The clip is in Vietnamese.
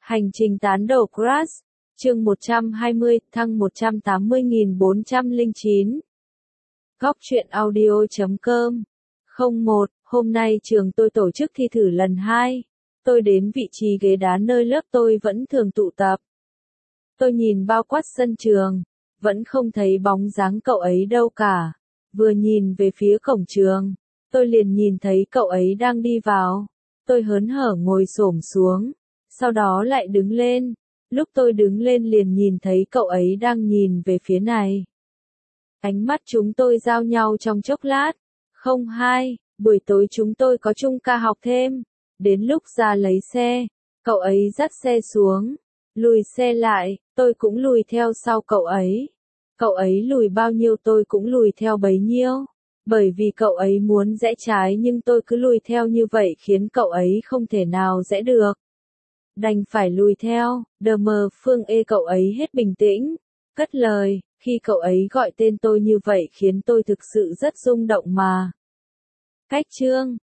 Hành trình tán đầu Crush, chương 120, thăng 180.409. Góc truyện audio.com 01, hôm nay trường tôi tổ chức thi thử lần 2. Tôi đến vị trí ghế đá nơi lớp tôi vẫn thường tụ tập. Tôi nhìn bao quát sân trường, vẫn không thấy bóng dáng cậu ấy đâu cả. Vừa nhìn về phía cổng trường, tôi liền nhìn thấy cậu ấy đang đi vào. Tôi hớn hở ngồi xổm xuống, sau đó lại đứng lên. Lúc tôi đứng lên liền nhìn thấy cậu ấy đang nhìn về phía này. Ánh mắt chúng tôi giao nhau trong chốc lát. 02, buổi tối chúng tôi có chung ca học thêm. Đến lúc ra lấy xe, cậu ấy dắt xe xuống, lùi xe lại, tôi cũng lùi theo sau cậu ấy. Cậu ấy lùi bao nhiêu tôi cũng lùi theo bấy nhiêu. Bởi vì cậu ấy muốn rẽ trái nhưng tôi cứ lùi theo như vậy khiến cậu ấy không thể nào rẽ được. Đành phải lùi theo, đờ mờ Phương cậu ấy hết bình tĩnh, cất lời, khi cậu ấy gọi tên tôi như vậy khiến tôi thực sự rất rung động mà. Cách chương,